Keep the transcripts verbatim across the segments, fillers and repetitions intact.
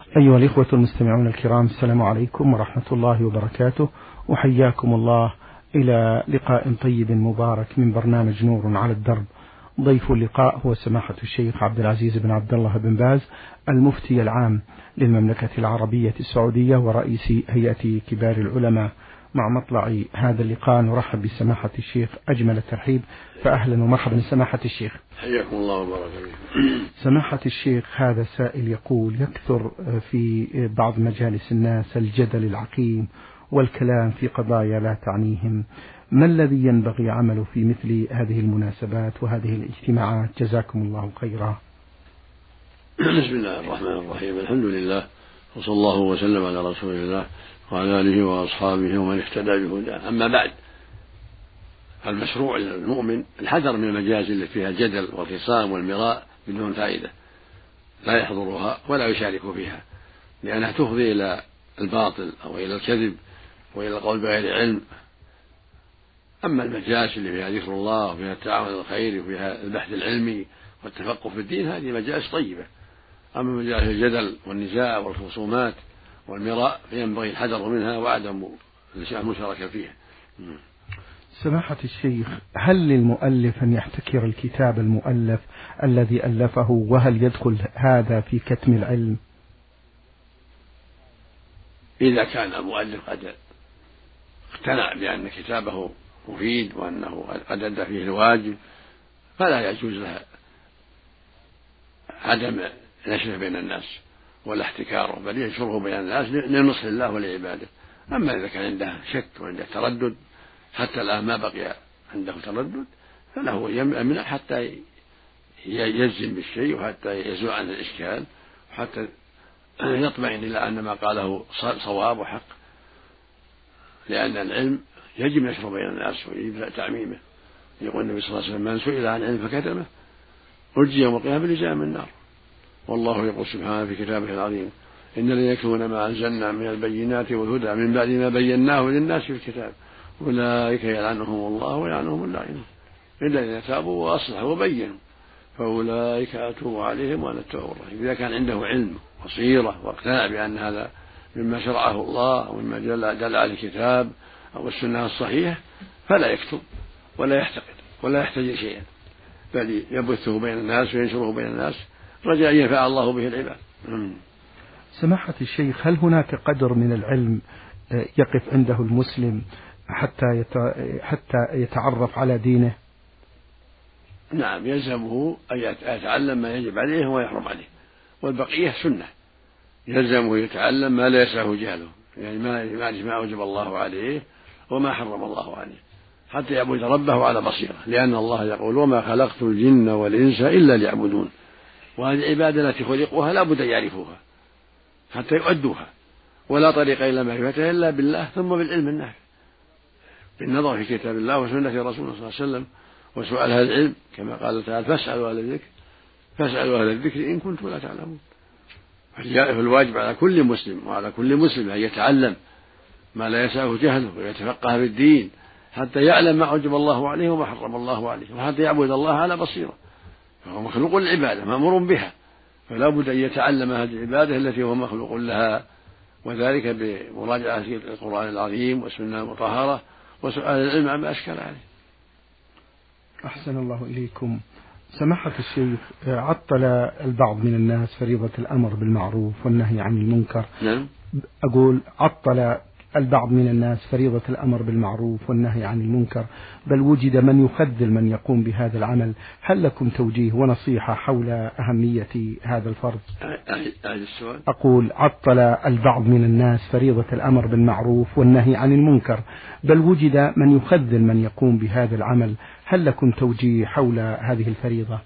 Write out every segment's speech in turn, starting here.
أيها الإخوة المستمعون الكرام، السلام عليكم ورحمة الله وبركاته، وحياكم الله إلى لقاء طيب مبارك من برنامج نور على الدرب. ضيف اللقاء هو سماحة الشيخ عبد العزيز بن عبد الله بن باز، المفتي العام للمملكة العربية السعودية ورئيس هيئة كبار العلماء. مع مطلع هذا اللقاء نرحب بسماحة الشيخ أجمل الترحيب، فأهلا ومرحبا سماحة الشيخ. حياكم الله وبارك فيكم. سماحة الشيخ، هذا سائل يقول: يكثر في بعض مجالس الناس الجدل العقيم والكلام في قضايا لا تعنيهم، ما الذي ينبغي عمله في مثل هذه المناسبات وهذه الاجتماعات؟ جزاكم الله خيرا. بسم الله الرحمن الرحيم، الحمد لله، وصلى الله وسلم على رسول الله وعلى آله وأصحابه ومن اهتدى بهداه. أما بعد، المشروع للمؤمن الحذر من المجالس التي فيها الجدل والخصام والمراء بدون فائدة، لا يحضرها ولا يشارك فيها، لأنها تفضي إلى الباطل أو إلى الكذب وإلى القول بغير علم. أما المجالس اللي فيها ذكر الله وفيها التعاون على الخير وفيها البحث العلمي والتفقه في الدين، هذه مجالس طيبة. أما مجالس الجدل والنزاع والخصومات والمراء فينبغي الحذر منها وعدم المشاركة فيها. سماحة الشيخ، هل للمؤلف أن يحتكر الكتاب المؤلف الذي ألفه، وهل يدخل هذا في كتم العلم؟ إذا كان المؤلف قد اقتنع بأن كتابه مفيد وأنه قد أدى فيه الواجب، فلا يجوز له عدم نشره بين الناس ولا احتكاره، بل ينشره بين الناس لنصح الله ولعباده. أما إذا كان عنده شك وعنده تردد، حتى الآن ما بقي عنده تردد، فله يمنع حتى يجزم بالشيء وحتى يزول عن الإشكال وحتى يطمئن إلى أن ما قاله صواب وحق، لأن العلم يجب نشره بين الناس ويجب تعميمه. يقول النبي صلى الله عليه وسلم: من سئل عن علم فكتمه أرجي يوم القيامة بلجام من النار. والله يقول سبحانه في كتابه العظيم: إن الذين يكتمون ما أنزلنا من البينات والهدى من بعد ما بيناه للناس في الكتاب أولئك يلعنهم الله ويلعنهم اللاعنون إلا الذين تابوا وأصلحوا وبينوا فأولئك أتوب عليهم وأنا التواب الرحيم. إذا كان عنده علم بصيرة واقتنع بأن هذا مما شرعه الله أو مما دل عليه الكتاب أو السنة الصحيحة، فلا يكتب ولا يحتقد ولا يحتجر شيئا، بل يبثه بين الناس وينشره بين الناس رجاء أن ينفع الله به العباد. سماحة الشيخ، هل هناك قدر من العلم يقف عنده المسلم حتى حتى يتعرف على دينه؟ نعم، يلزمه أن يتعلم ما يجب عليه وما يحرم عليه، والبقية سنة. يلزمه يتعلم ما لا يسعه جهله، يعني ما يعرف ما أوجب الله عليه وما حرم الله عليه، حتى يعبد ربه على بصيرة، لأن الله يقول: وما خلقت الجن والإنس إلا ليعبدون. وهذه العبادة التي خلقوها لا بد أن يعرفوها حتى يؤدوها، ولا طريق إلى معرفتها إلا بالله ثم بالعلم النافع، بالنظر في كتاب الله وسنة رسوله صلى الله عليه وسلم وسؤال أهل العلم، كما قال تعالى: فاسألوا أهل الذكر فاسألوا أهل الذكر إن كنتم لا تعلمون. فالواجب على كل مسلم وعلى كل مسلم أن يتعلم ما لا يسعه جهله ويتفقه بالدين حتى يعلم ما أوجب الله عليه وما حرم الله عليه، وحتى يعبد الله على بصيرة، فهو مخلوق للعبادة مأمور بها، فلا بد أن يتعلم هذه العبادة التي هو مخلوق لها، وذلك بمراجعة القرآن العظيم والسنة المطهرة وسؤال العلم عما أشكل عليه. أحسن الله إليكم. سماحة الشيخ، عطل البعض من الناس فريضة الأمر بالمعروف والنهي عن المنكر. نعم. أقول عطل البعض من الناس فريضة الأمر بالمعروف والنهي عن المنكر، بل وجد من يخذل من يقوم بهذا العمل. هل لكم توجيه ونصيحة حول أهمية هذا الفرض؟ السؤال. أقول عطل البعض من الناس فريضة الأمر بالمعروف والنهي عن المنكر، بل وجد من يخذل من يقوم بهذا العمل. هل لكم توجيه حول هذه الفريضة؟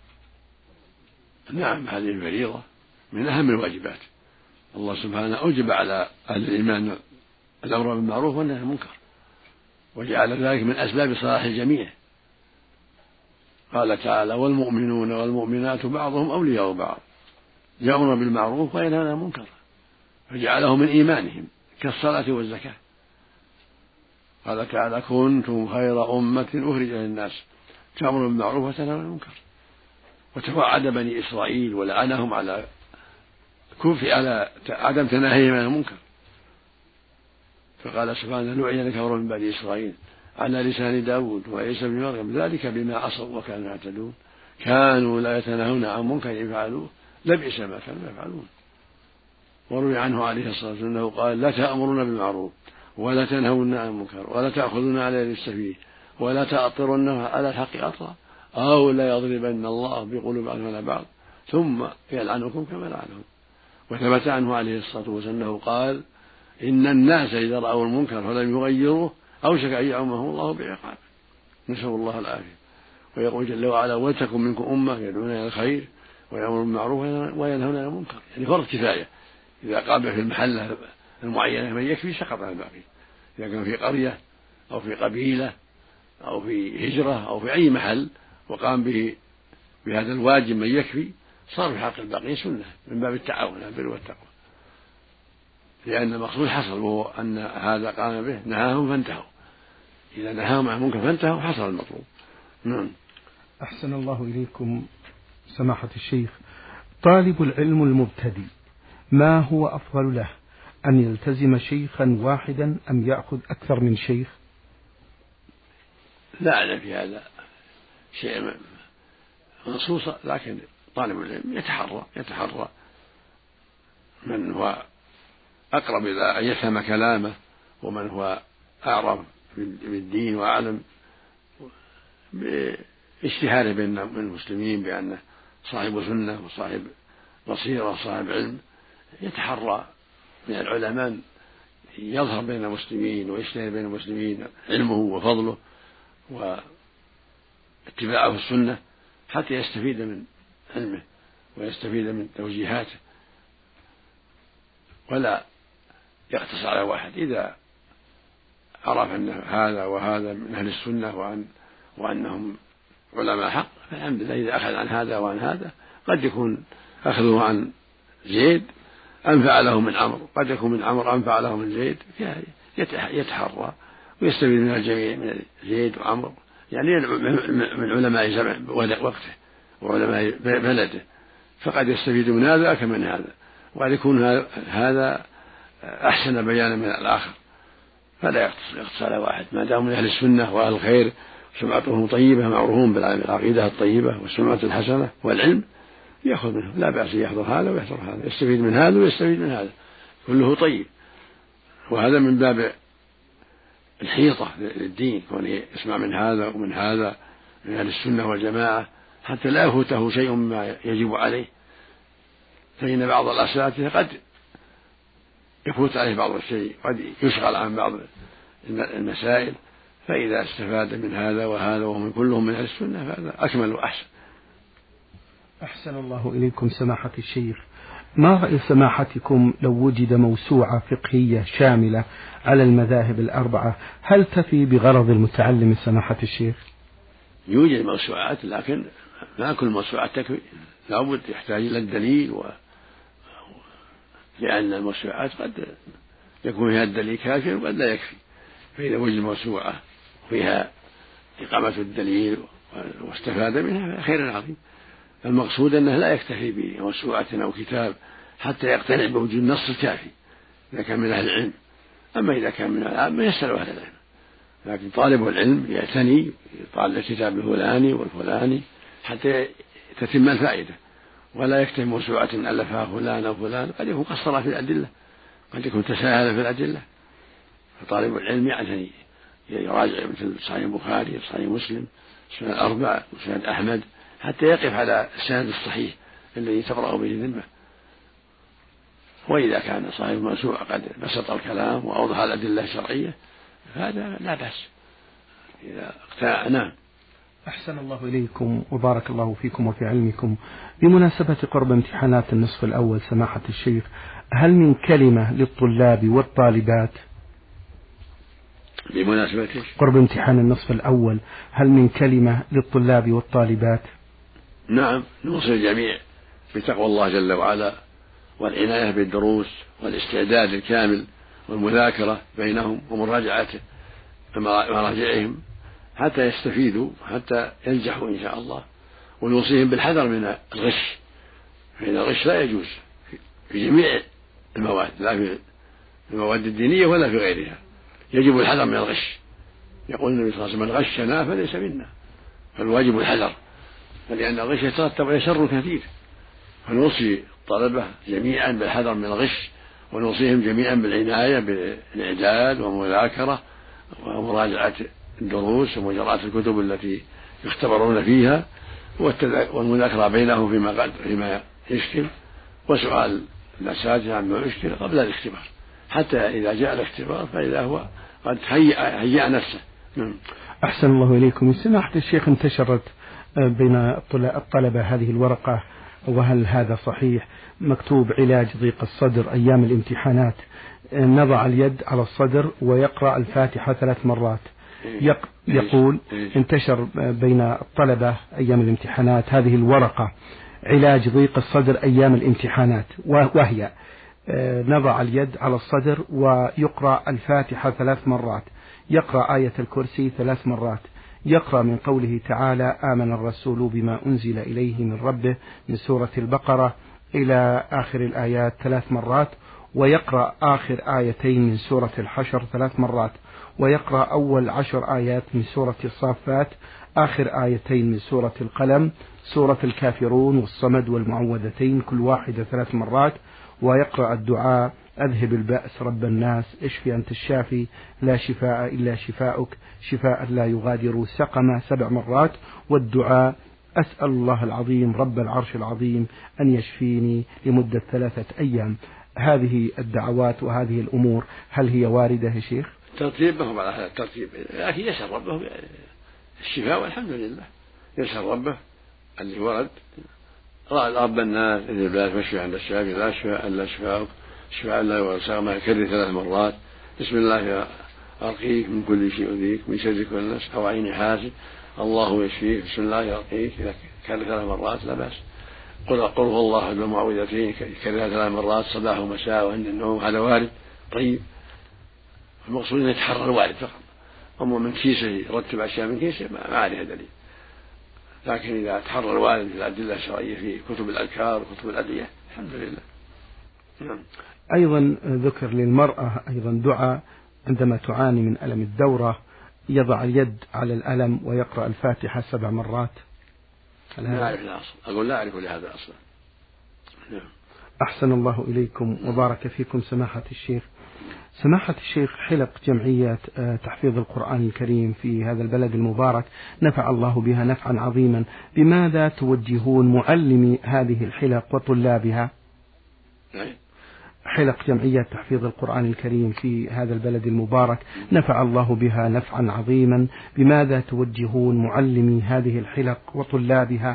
نعم، هذه الفريضة من أهم الواجبات. الله سبحانه أوجب على أهل الإيمان الأمر بالمعروف والنهي عن المنكر، وجعل ذلك من أسباب صلاح الجميع. قال تعالى: والمؤمنون والمؤمنات بعضهم أولياء بعض يأمرون بالمعروف وينهون عن المنكر، فجعله من إيمانهم كالصلاة والزكاة. قال تعالى: كنتم خير أمة أخرجت للناس تأمرون بالمعروف وتنهون عن المنكر. وتوعد بني إسرائيل ولعنهم على كفي على عدم تناهيه من المنكر. فقال سبحانه لعن الكفر من بني إسرائيل على لسان داود وعيسى بن مريم ذلك بما عصوا وكانوا يعتدون كانوا لا يتناهون عن منكر يفعلوه لبئس ما كانوا يفعلون. وروي عنه عليه الصلاة والسلام أنه قال لا تأمرون بالمعروف ولا تنهون عن المنكر ولا تأخذون على يد السفيه ولا تأطرون على الحق أطرا أو لا يضربن الله بقلوب بعضهم على بعض ثم يلعنكم كما لعنهم. وثبت عنه عليه الصلاة والسلام أنه قال إن الناس إذا رأوا المنكر فلم يغيروه أوشك أن يعمهم الله بعقاب، نسأل الله العافية. ويقول جل وعلا ولتكن منكم أمة يدعون إلى الخير ويأمرون بالمعروف وينهون عن المنكر، يعني فرض كفاية. إذا قام في المحلة المعينة من يكفي سقط عن الباقي. إذا كان في قرية أو في قبيلة أو في هجرة أو في أي محل وقام به بهذا الواجب من يكفي صار في حق الباقي سنة من باب التعاون على البر والتقوى، لأن المقصود حصل وهو أن هذا قام به نهاهم فانتهوا. إذا نهاهم عن المنكر فانتهوا حصل المطلوب. نعم. أحسن الله إليكم سماحة الشيخ. طالب العلم المبتدئ ما هو أفضل له، أن يلتزم شيخا واحدا أم يأخذ أكثر من شيخ؟ لا أعلم في هذا شيء منصوصا، لكن طالب العلم يتحرى يتحرى من هو أقرب إلى أن يفهم كلامه ومن هو أعرف بالدين وأعلم باجتهاده بين المسلمين بأنه صاحب سنة وصاحب بصيرة وصاحب علم، يتحرى من العلماء يظهر بين المسلمين ويشتهر بين المسلمين علمه وفضله واتباعه السنة حتى يستفيد من علمه ويستفيد من توجيهاته، ولا يقتصر على واحد. إذا عرف أن هذا وهذا من أهل السنة وأن وأنهم علماء حق فالحمد لله. إذا أخذ عن هذا وعن هذا قد يكون أخذه عن زيد أنفع له من عمرو، قد يكون من عمرو أنفع له من زيد، يتحرى ويستفيد من الجميع من زيد وعمرو، يعني من علماء زمن وقته وعلماء بلده، فقد يستفيد من هذا أكثر من هذا، وقد يكون هذا أحسن بيانا من الآخر، فلا يقتصر على واحد ما دام من أهل السنة وأهل الخير سمعتهم طيبة معروفون بالعقيدة الطيبة والسمعة الحسنة والعلم يأخذ منه، لا بأس يحضر هذا ويحضر هذا، يستفيد من هذا ويستفيد من هذا، كله طيب. وهذا من باب الحيطة للدين، كونه يسمع من هذا ومن هذا من أهل السنة والجماعة حتى لا يفوته شيء مما يجب عليه، فإن بعض الأساتذة قد يفوت عليه بعض الشيء، قد يشغل عن بعض المسائل، فإذا استفاد من هذا وهذا وهم كلهم من أهل السنة فهذا أكمل وأحسن. أحسن الله إليكم سماحة الشيخ. ما رأي سماحتكم لو وجد موسوعة فقهية شاملة على المذاهب الأربعة، هل تفي بغرض المتعلم سماحة الشيخ؟ يوجد موسوعات لكن ما كل موسوعات تكفي، لابد يحتاج إلى الدليل و... لأن الموسوعات قد يكون فيها الدليل كافٍ وقد لا يكفي، فإذا وجد موسوعة فيها إقامة الدليل واستفاد منها خير عظيم. المقصود أنه لا يكتفي بموسوعة أو كتاب حتى يقتنع بوجود النص الكافي إذا كان من أهل العلم، أما إذا كان من العامة يسأل أهل العلم، لكن طالب العلم يعتني يطالع الكتاب الفلاني والفلاني حتى تتم الفائدة، ولا يكتفي موسوعة ألفها فلان أو فلان، قد يكون قصر في الأدلة، قد يكون تساهل في الأدلة. فطالب العلم يعتني يراجع مثل صحيح البخاري صحيح مسلم سنن الأربع وسنن أحمد حتى يقف على السند الصحيح الذي تقرأ به الذمة. وإذا كان صاحب الموسوعة قد بسط الكلام وأوضح الأدلة الشرعية فهذا لا بأس إذا اقتنع. نعم. أحسن الله إليكم وبارك الله فيكم وفي علمكم. بمناسبة قرب امتحانات النصف الأول سماحة الشيخ، هل من كلمة للطلاب والطالبات؟ بمناسبة قرب امتحان النصف الأول هل من كلمة للطلاب والطالبات؟ نعم، نوصي الجميع بتقوى الله جل وعلا والعناية بالدروس والاستعداد الكامل والمذاكرة بينهم ومراجعته مراجعهم حتى يستفيدوا حتى ينجحوا إن شاء الله، ونوصيهم بالحذر من الغش، فإن الغش لا يجوز في جميع المواد، لا في المواد الدينية ولا في غيرها. يجب الحذر من الغش. يقول النبي صلى الله عليه وسلم: من غشنا فليس منا. فالواجب الحذر، فلأن الغش يترتب عليه شر كثير. فنوصي الطلبة جميعا بالحذر من الغش، ونوصيهم جميعا بالعناية بالإعداد والمذاكرة ومراجعة الدروس ومراجعة الكتب التي يختبرون فيها، والمذاكرة بينه فيما فيما يشكل، وسؤال الأساتذة عما يشكل قبل الاختبار، حتى إذا جاء الاختبار فإذا هو قد هيأ نفسه. أحسن الله إليكم. سماحة الشيخ، انتشرت بين الطلبة هذه الورقة، وهل هذا صحيح؟ مكتوب: علاج ضيق الصدر أيام الامتحانات، نضع اليد على الصدر ويقرأ الفاتحة ثلاث مرات. يقول انتشر بين الطلبة أيام الامتحانات هذه الورقة: علاج ضيق الصدر أيام الامتحانات، وهي نضع اليد على الصدر ويقرأ الفاتحة ثلاث مرات، يقرأ آية الكرسي ثلاث مرات، يقرأ من قوله تعالى: آمن الرسول بما أنزل إليه من ربه من سورة البقرة إلى آخر الآيات ثلاث مرات، ويقرأ آخر آيتين من سورة الحشر ثلاث مرات، ويقرأ أول عشر آيات من سورة الصافات، آخر آيتين من سورة القلم، سورة الكافرون والصمد والمعوذتين كل واحدة ثلاث مرات، ويقرأ الدعاء: أذهب البأس رب الناس، اشفي أنت الشافي، لا شفاء إلا شفاؤك، شفاء لا يغادر سقما سبع مرات، والدعاء: أسأل الله العظيم رب العرش العظيم أن يشفيني لمدة ثلاثة أيام. هذه الدعوات وهذه الأمور هل هي واردة يا شيخ؟ ترتيبهم على هذا الترتيب، لكن يسأل ربه الشفاء والحمد لله. يسأل ربه اللي ورد: رب الناس إذ الباس واشفي عند الشافي، لا شفاء إلا شفاؤك، شفاء لا يغادر سقما، يكرر ثلاث مرات. بسم الله أرقيك من كل شيء يؤذيك، من شر كل نفس أو عين حاسد، الله يشفيك، بسم الله أرقيك، إذا كرر ثلاث مرات لا بأس. قل قل هو الله أحد المعوذتين يكررها ثلاث مرات صباح ومساء وعند النوم، هذا وارد. طيب، المقصود أن يتحرى الوارد فقط، أما من كيسه يرتب أشياء من كيسه ما عليها دليل. لكن إذا تحرى الوارد في الأدلة الشرعية في كتب الأذكار وكتب الأدعية الحمد لله. نعم. أيضا ذكر للمرأة أيضا دعاء عندما تعاني من ألم الدورة: يضع اليد على الألم ويقرأ الفاتحة سبع مرات. لا أعرف لا أصل، أقول لا أعرف لهذا أصلا. نعم. أحسن الله إليكم وبارك فيكم سماحة الشيخ. سماحة الشيخ، حلق جمعية تحفيظ القرآن الكريم في هذا البلد المبارك نفع الله بها نفعا عظيما، بماذا توجهون معلمي هذه الحلق وطلابها؟ حلق جمعية تحفيظ القرآن الكريم في هذا البلد المبارك نفع الله بها نفعا عظيما، بماذا توجهون معلمي هذه الحلق وطلابها؟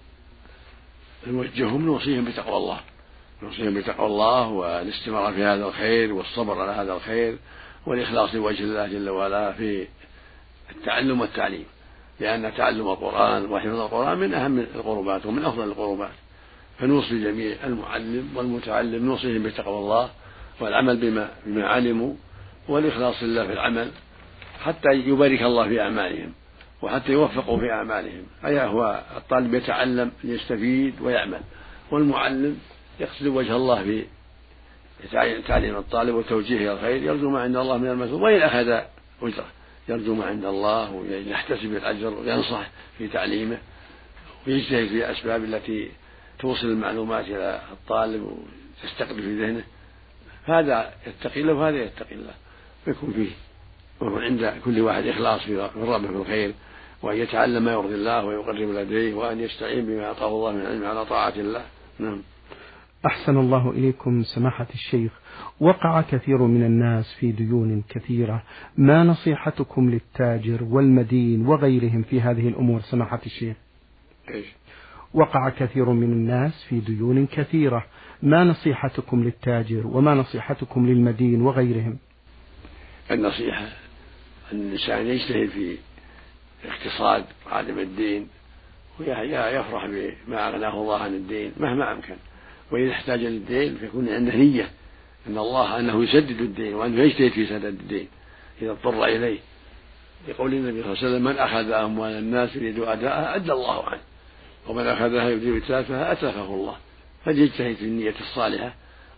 نوجههم نوصيهم بتقوى الله، نوصيهم بتقوى الله والاستمرار في هذا الخير والصبر على هذا الخير والإخلاص لوجه الله جل وعلا في التعلم والتعليم، لأن تعلم القرآن وحفظ القرآن من أهم القربات ومن أفضل القربات. فنوصي جميع المعلم والمتعلم نوصيهم بتقوى الله والعمل بما, بما علموا والإخلاص لله في العمل، حتى يبارك الله في أعمالهم وحتى يوفقوا في أعمالهم. أي هو الطالب يتعلم ليستفيد ويعمل، والمعلم يقصد وجه الله في تعليم الطالب وتوجيهه إلى الخير، يرجو ما عند الله من المثوبة، وإن أخذ أجره يرجو ما عند الله ويحتسب الأجر وينصح في تعليمه ويجتهد في الأسباب التي توصل المعلومات إلى الطالب وتستقر في ذهنه. هذا يتقي الله وهذا يتقي الله، ويكون فيه ويكون عند كل واحد إخلاص في ربه في الخير، وأن يتعلم ما يرضي الله ويقرب لديه، وأن يستعين بما أعطاه الله من علم على طاعة الله. نعم. أحسن الله إليكم سماحة الشيخ. وقع كثير من الناس في ديون كثيرة، ما نصيحتكم للتاجر والمدين وغيرهم في هذه الأمور سماحة الشيخ؟ إيش؟ وقع كثير من الناس في ديون كثيرة، ما نصيحتكم للتاجر وما نصيحتكم للمدين وغيرهم؟ النصيحة أن الإنسان يجتهد في اقتصاد عدم الدين، ويفرح بما أغناه الله عن الدين مهما أمكن، وإذا احتاج للدين فيكون عنده نية أن الله أنه يسدد الدين وأنه يجتهد في سداد الدين إذا اضطر إليه، يقول النبي صلى الله عليه وسلم: من أخذ أموال الناس يريد أداءها أدى الله عنه، ومن أخذها يريد إتلافها أتلفه الله. فليجتهد في النية الصالحة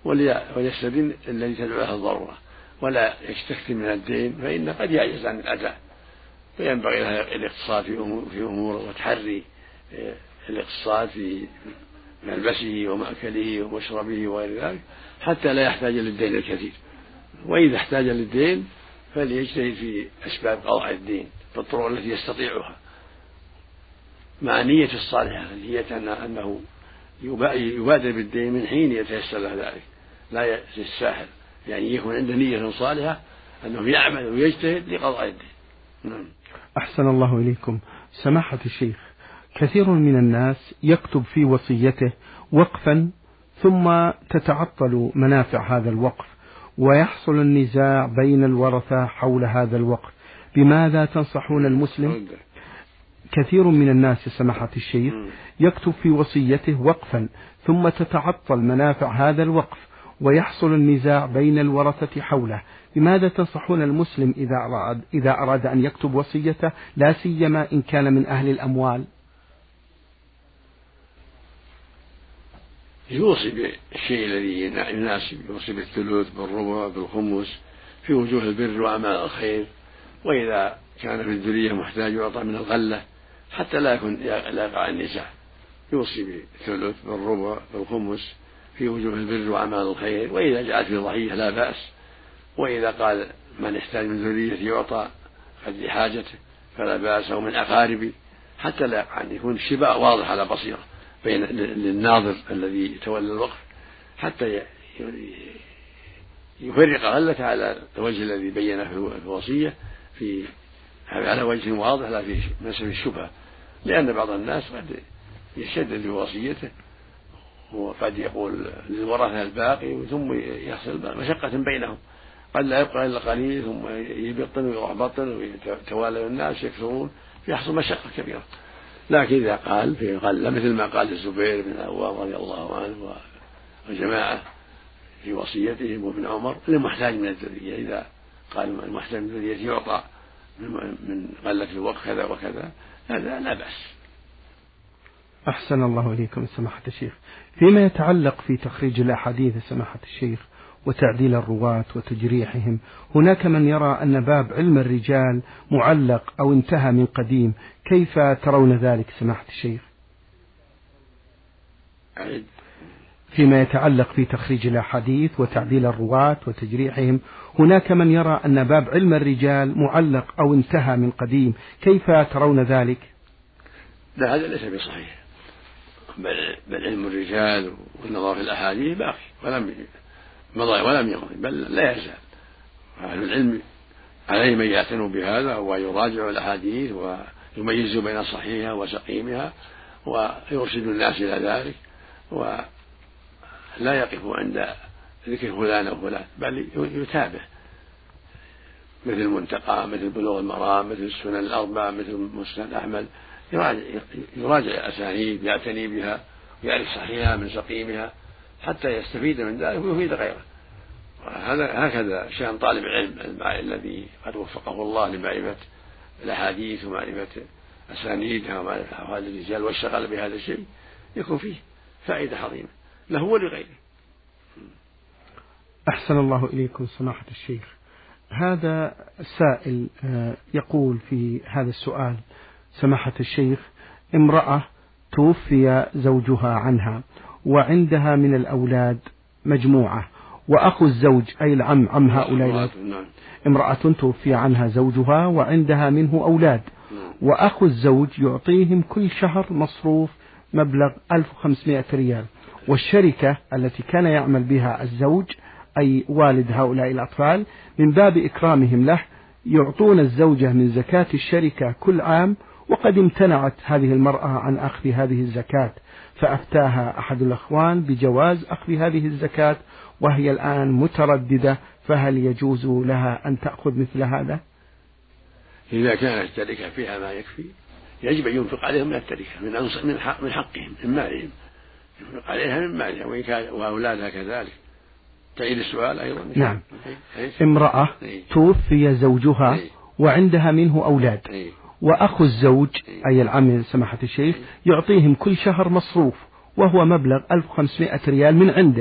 وليستدين الذي تدعوه الضرورة، ولا يستكثر من الدين فإن قد يعجز عن الأداء، فينبغي لها الاقتصاد في أموره وتحري الاقتصاد في ملبسه ومأكله ومشربه وغير ذلك حتى لا يحتاج للدين الكثير. وإذا احتاج للدين فليجتهد في أسباب قضاء الدين بالطرق التي يستطيعها مع نية الصالحة، هي أنه يبادر بالدين من حين يتيسر له ذلك، لا يستساهل، يعني يكون عنده نية صالحة أنه يعمل ويجتهد لقضاء الدين. نعم. أحسن الله إليكم سماحة الشيخ. كثير من الناس يكتب في وصيته وقفا ثم تتعطل منافع هذا الوقف ويحصل النزاع بين الورثة حول هذا الوقف، بماذا تنصحون المسلم؟ كثير من الناس سماحة الشيخ يكتب في وصيته وقفا ثم تتعطل منافع هذا الوقف ويحصل النزاع بين الورثة حوله، بماذا تنصحون المسلم إذا أراد, إذا أراد أن يكتب وصيته لا سيما إن كان من أهل الأموال؟ يوصي بالشيء الذي يناسب، يوصي بالثلث بالربع بالخمس في وجوه البر وأعمال الخير، وإذا كان في الذرية محتاج يعطى من الغلة حتى لا يكون لا يقع النزاع، يوصي بالثلث بالربع بالخمس في وجوه البر وأعمال الخير، وإذا جاءت في ضحية لا بأس، وإذا قال من يحتاج من ذريته يعطى قد حاجته فلا بأس، أو من أقاربه، حتى لا يقع أن يكون الشباء واضح على بصيرة بين للناظر الذي يتولى الوقف حتى يفرق غلته على الوجه الذي بينه في الوصية في على وجه واضح لا في مسألة الشبهة، لأن بعض الناس قد يشدد في وصيته وقد يقول للورثة الباقي ثم يحصل مشقة بينهم، قد لا يبقى إلا قليل ثم يبطن ويروح بطن ويتوالى الناس يكثرون فيحصل مشقة كبيرة. لكن إذا قال في غلة مثل ما قال الزبير بن العوام رضي الله عنه وجماعة في وصيتهم وابن عمر للمحتاج من الذرية، إذا قال المحتاج من الذرية يعطى من غلة الوقف كذا وكذا هذا لا بأس. أحسن الله إليكم سماحة الشيخ. فيما يتعلق في تخريج الأحاديث سماحة الشيخ وتعديل الرواة وتجريحهم، هناك من يرى أن باب علم الرجال معلق أو انتهى من قديم، كيف ترون ذلك سماحة الشيخ؟ فيما يتعلق في تخريج الأحاديث وتعديل الرواة وتجريحهم، هناك من يرى أن باب علم الرجال معلق أو انتهى من قديم، كيف ترون ذلك؟ لا، هذا ليس بصحيح، بل, بل علم الرجال والنظر في الأحاديث باقي ولم مضى ولم يمضي، بل لا يزال. أهل العلم عليه من يعتنوا بهذا ويراجع الأحاديث ويميز بين صحيحها وسقيمها ويرشد الناس إلى ذلك، ولا يقف عند ذكر فلان أو فلان بل يتابع، مثل المنتقى، مثل بلوغ المرام، مثل السنن الأربعة، مثل مسند أحمد، يراجع, يراجع الأسانيد يعتني بها ويعرف صحيحها من سقيمها حتى يستفيد من ذلك ويفيد غيره. هذا هكذا شأن طالب العلم الذي قد وفقه الله لمعرفة الأحاديث ومعرفة أسانيدها ومعرفة أحوال الرجال والشغل بهذا الشيء، يكون فيه فائدة عظيمة له ولغيره. أحسن الله إليكم سماحة الشيخ. هذا السائل يقول في هذا السؤال سماحة الشيخ: امرأة توفي زوجها عنها وعندها من الأولاد مجموعة، وأخو الزوج أي العم عم هؤلاء، امرأة توفي عنها زوجها وعندها منه أولاد، وأخو الزوج يعطيهم كل شهر مصروف مبلغ ألف وخمسمائة ريال، والشركة التي كان يعمل بها الزوج أي والد هؤلاء الأطفال من باب إكرامهم له يعطون الزوجة من زكاة الشركة كل عام، وقد امتنعت هذه المرأة عن أخذ هذه الزكاة، فأفتاها أحد الأخوان بجواز أخذ هذه الزكاة وهي الآن مترددة، فهل يجوز لها أن تأخذ مثل هذا؟ إذا كانت التركة فيها ما يكفي يجب أن ينفق عليهم من التركة من حق من حقهم من مالهم، ينفق عليها من مالها وإن كان وأولادها كذلك. تعيد السؤال أيضا. نعم. امرأة توفي زوجها وعندها منه أولاد، وأخو الزوج أي العم سماحة الشيخ يعطيهم كل شهر مصروف وهو مبلغ ألف وخمسمائة ريال من عنده،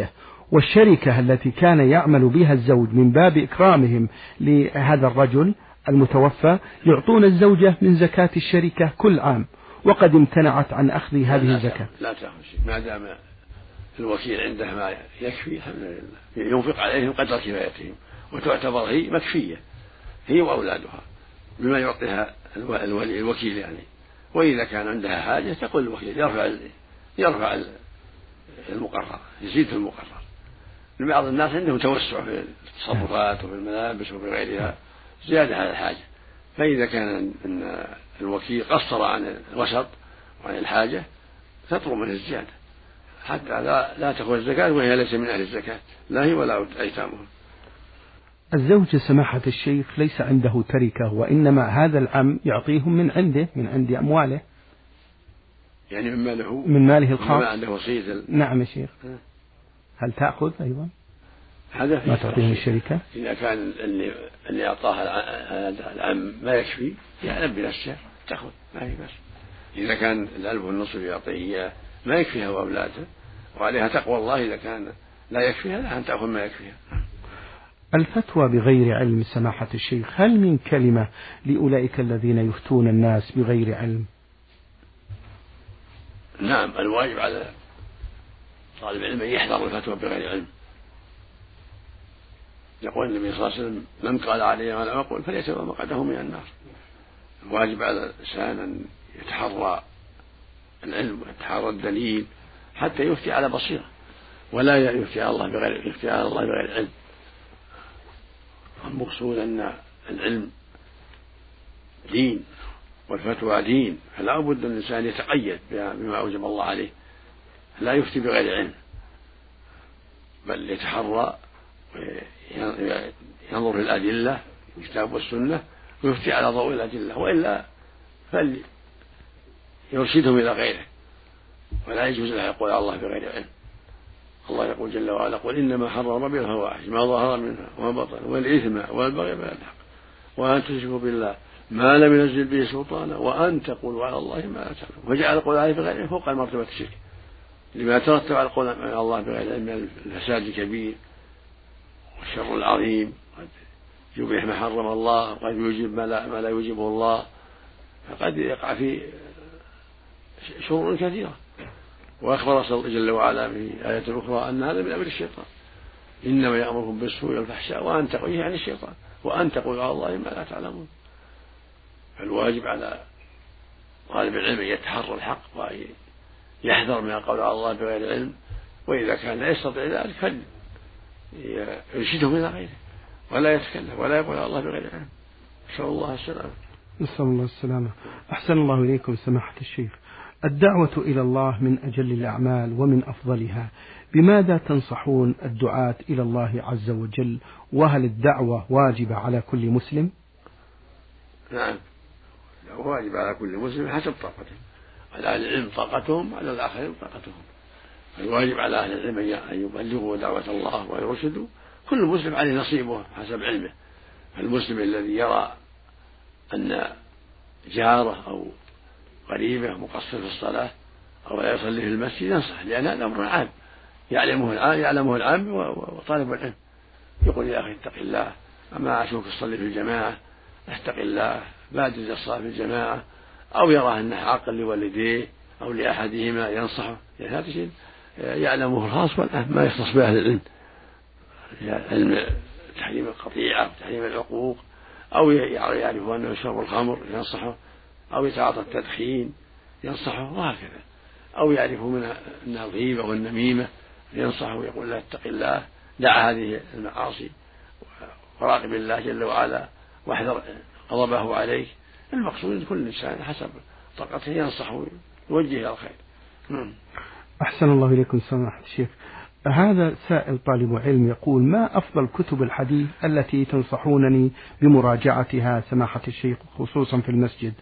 والشركة التي كان يعمل بها الزوج من باب إكرامهم لهذا الرجل المتوفى يعطون الزوجة من زكاة الشركة كل عام، وقد امتنعت عن أخذ هذه الزكاة. لا تأخذ شيء ما دام الوكيل عنده ما يكفي الحمد لله، ينفق عليهم قدر كفايتهم، وتعتبر هي مكفية هي وأولادها بما يعطيها الولي الوكيل يعني. وإذا كان عندها حاجة تقول الوكيل يرفع يرفع المقرر، يزيد في المقرر. لبعض الناس عندهم توسع في التصرفات وفي الملابس وفي غيرها زيادة على الحاجة، فإذا كان أن الوكيل قصر عن الوسط وعن الحاجة تطلب منه الزيادة حتى لا, لا تأخذ الزكاة وهي ليس من أهل الزكاة، لا هي ولا أيتامها. الزوج سماحة الشيخ ليس عنده تركة، وإنما هذا العم يعطيهم من عنده من عند أمواله، يعني من ماله من ماله الخاص. ما عنده وصية ال... نعم يا شيخ. هل تأخذ أيضا هذا ما تعطيهم الشركة؟ إذا كان اللي اللي أعطاها العم ما يكفي يعلم بنفسه تأخذ ما هي بس. إذا كان الألف والنصف يعطيه إياه ما يكفيها وأولاده وعليها تقوى الله، إذا كان لا يكفيها لا أن تأخذ ما يكفيها. الفتوى بغير علم سماحة الشيخ، هل من كلمة لأولئك الذين يفتون الناس بغير علم؟ نعم، الواجب على طالب العلم أن يحذر الفتوى بغير علم. يقول النبي صلى الله عليه وسلم: من قال علي ما لا أقول فليتبوأ مقعده من النار. الواجب على الإنسان أن يتحرى العلم ويتحرى الدليل حتى يفتي على بصيرة، ولا يفتي على الله بغير يفتي على الله بغير علم. المقصود أن العلم دين والفتوى دين، فلا بد أن الإنسان يتقيد بما أوجب الله عليه، لا يفتي بغير علم، بل يتحرى وينظر في الأدلة الكتاب والسنة ويفتي على ضوء الأدلة، وإلا فليرشدهم إلى غيره، ولا يجوز له يقول على الله بغير علم. الله يقول جل وعلا: قل إنما حرم ربي الفواحش ما ظهر منها وما بطن والإثم والبغي بغير الحق وأن تشركوا بالله ما لم ينزل به سلطانا وأن تقولوا على الله ما لا تعلمون. وجعل القول عليه بغير علم فوق مرتبة الشرك، لما ترتب على القول على الله بغير علم من الفساد الكبير والشر العظيم، قد يبيح ما حرم الله وقد يوجب ما لا, ما لا يوجبه الله، فقد يقع في شرور كثيرة. وأخبر جل وعلا في آية أخرى أن هذا من أمر الشيطان، إنما يأمركم بالسوء والفحشاء وأن تقولوا عن الشيطان وأن تقولوا على الله ما لا تعلمون. فالواجب على طالب العلم يتحرى الحق ويحذر من القول على الله بغير علم، وإذا كان لا يستطيع ذلك فيرشدهم إلى غيره ولا يتكلم ولا يقول على الله بغير علم. نسأل الله السلامة. نسأل الله السلامة. أحسن الله إليكم سماحة الشيخ. الدعوة إلى الله من أجل الأعمال ومن أفضلها، بماذا تنصحون الدعاة إلى الله عز وجل؟ وهل الدعوة واجبة على كل مسلم؟ نعم، واجب على كل مسلم حسب طاقته، على أهل العلم طاقتهم على الآخرين طاقتهم. الواجب على أهل العلم أن يبلغوا دعوة الله ويرشدوا، كل مسلم عليه نصيبه حسب علمه. المسلم الذي يرى أن جاره أو قريبه مقصر في الصلاة أو لا يصلي في المسجد ينصح، لأن هذا أمر عام يعلمه العام يعلمه العام وطالب العلم. يقول: يا أخي اتق الله، أما أشوفك تصلي في الجماعة، اتق الله بادر الصلاة في الجماعة. أو يراه أنه عاق لوالديه أو لأحدهما ينصحه، يعني هذا شيء يعلمه الخاص والعام ما يختص بأهل العلم، علم تحريم القطيعة وتحريم العقوق، أو يعرف أنه يشرب الخمر ينصحه، أو يتعاطى التدخين ينصحه، وهكذا. أو يعرف منها أنها الغيبة والنميمة ينصحه ويقول له: اتق الله، دع هذه المعاصي وراقب الله جل وعلا واحذر غضبه عليك. المقصود كل إنسان حسب طاقته ينصح ويوجه إلى الخير. أحسن الله إليكم سماحة الشيخ. هذا سائل طالب علم يقول: ما أفضل كتب الحديث التي تنصحونني بمراجعتها سماحة الشيخ خصوصا في المسجد؟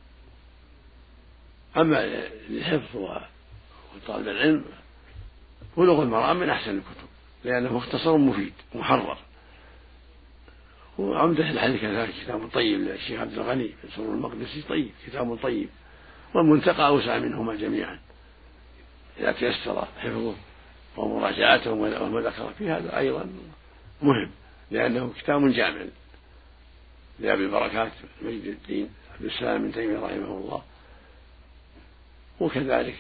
أما الحفظ وطالب العلم بلوغ المرام من أحسن الكتب، لأنه مختصر مفيد محرر. وعمدة الحديث كذلك كتاب طيب للشيخ عبد الغني بن سرور المقدسي طيب، كتاب طيب. والمنتقى أوسع منهما جميعا إذا تيسر حفظه ومراجعتهم والمذاكرة فيه هذا أيضا مهم، لأنه كتاب جامع لأبي البركات مجد الدين عبد السلام بن تيمية رحمه الله. وكذلك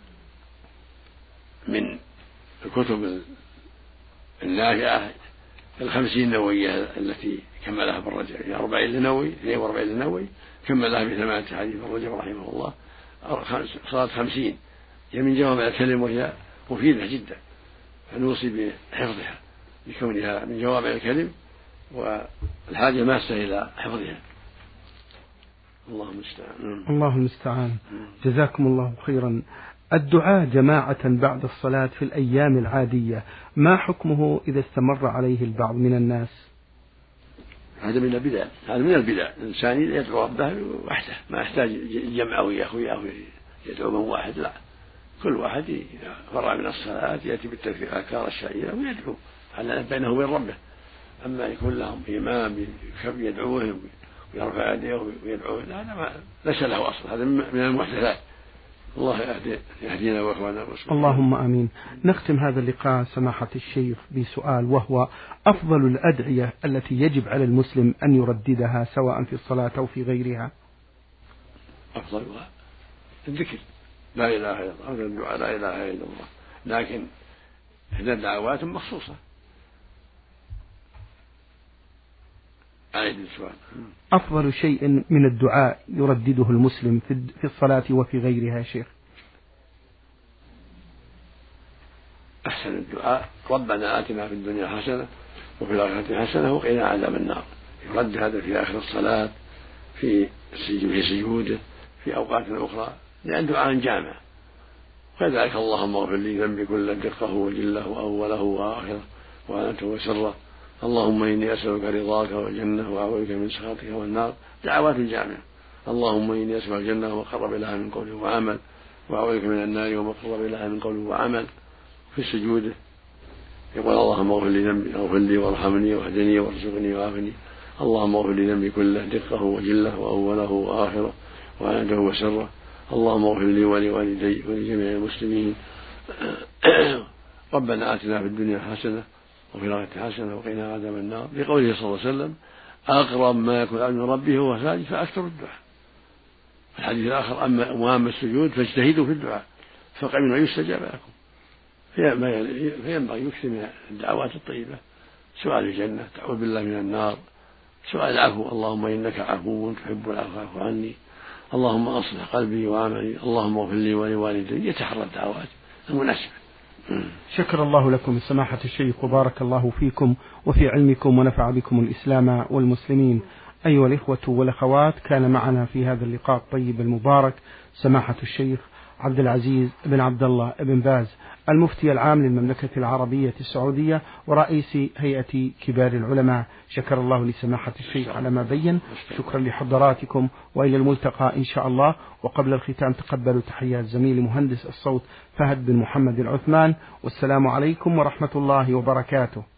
من الكتب النافعة الخمسين النووية التي كملها ابن رجب، يعني أربعين لنووي اثنين وأربعين لنووي كملها بثمانية حديث ابن رجب رحمه الله، صارت خمسين، هي من جوامع الكلم وهي مفيدة جدا، فنوصي بحفظها لكونها من جوامع الكلم والحاجة ماسة إلى حفظها. الله المستعان. الله المستعان. جزاكم الله خيرا. الدعاء جماعة بعد الصلاة في الأيام العادية ما حكمه إذا استمر عليه البعض من الناس؟ هذا من البدع، هذا من البدع. الإنسان يدعو ربه وحده، ما يحتاج يجمع وياه أو يدعو من واحد، لا، كل واحد إذا فرغ من الصلاة يأتي بالأذكار الشرعية ويدعو على بينه وبين ربه. أما يكون لهم إمام يدعوهم ويرفع يديه ويدعوه، لا هذا ليس له أصل، هذا من المحدثات. الله يهدينا وإخواننا المسلمين. اللهم آمين. نختم هذا اللقاء سماحة الشيخ بسؤال، وهو أفضل الأدعية التي يجب على المسلم أن يرددها سواء في الصلاة أو في غيرها؟ أفضلها الذكر لا إله إلا الله، أفضل الدعاء لا إله إلا الله، لكن هذه دعوات مخصوصة. أعيد السؤال. أفضل شيء من الدعاء يردده المسلم في الصلاة وفي غيرها شيخ؟ أحسن الدعاء ربنا آتنا في الدنيا حسنة وفي الآخرة حسنة وقنا عذاب النار، يرد هذا في آخر الصلاة في سجوده في أوقات أخرى، لأن دعاء جامع. وكذلك اللهم اغفر لي ذنبي كله دقه وجله وأوله وآخره وأنته وسره، اللهم إني أسألك رضاك والجنة وأعوذ بك من سخطك والنار، دعوات جامعة. اللهم إني أسألك الجنة وما قرب إليها من قول وعمل، وأعوذ بك من النار وما قرب إليها من قول وعمل. في سجوده يقول اللهم اغفر لي ذنبي، اغفر لي وارحمني واهدني وارزقني وعافني، اللهم اغفر لي ذنبي كله دقه وجله وأوله وآخره وأنته وسره، اللهم اغفر لي ولوالدي ولجميع المسلمين. ربنا آتنا في الدنيا حسنة وفي الآخرة حسنة وقنا عذاب النار، لقوله صلى الله عليه وسلم أقرب ما يكون العبد من ربه وهو ساجد فأكثر الدعاء. الحديث الآخر أما وأما السجود فاجتهدوا في الدعاء فقبلوا أن يستجاب لكم. فينبغي يكثر من الدعوات الطيبة، سؤال الجنة، تعوذ بالله من النار، سؤال العفو، اللهم إنك عفو تحب العفو فاعف عني، اللهم أصلح قلبي وعملي، اللهم اغفر لي ولوالدي، يتحرى الدعوات المناسبة. شكر الله لكم سماحة الشيخ وبارك الله فيكم وفي علمكم ونفع بكم الإسلام والمسلمين. أيها الإخوة والأخوات، كان معنا في هذا اللقاء الطيب المبارك سماحة الشيخ عبد العزيز بن عبد الله بن باز، المفتي العام للمملكة العربية السعودية ورئيس هيئة كبار العلماء. شكر الله لسماحة الشيخ على ما بين. شكرا لحضراتكم وإلى الملتقى إن شاء الله. وقبل الختام تقبلوا تحيات زميلي مهندس الصوت فهد بن محمد العثمان، والسلام عليكم ورحمة الله وبركاته.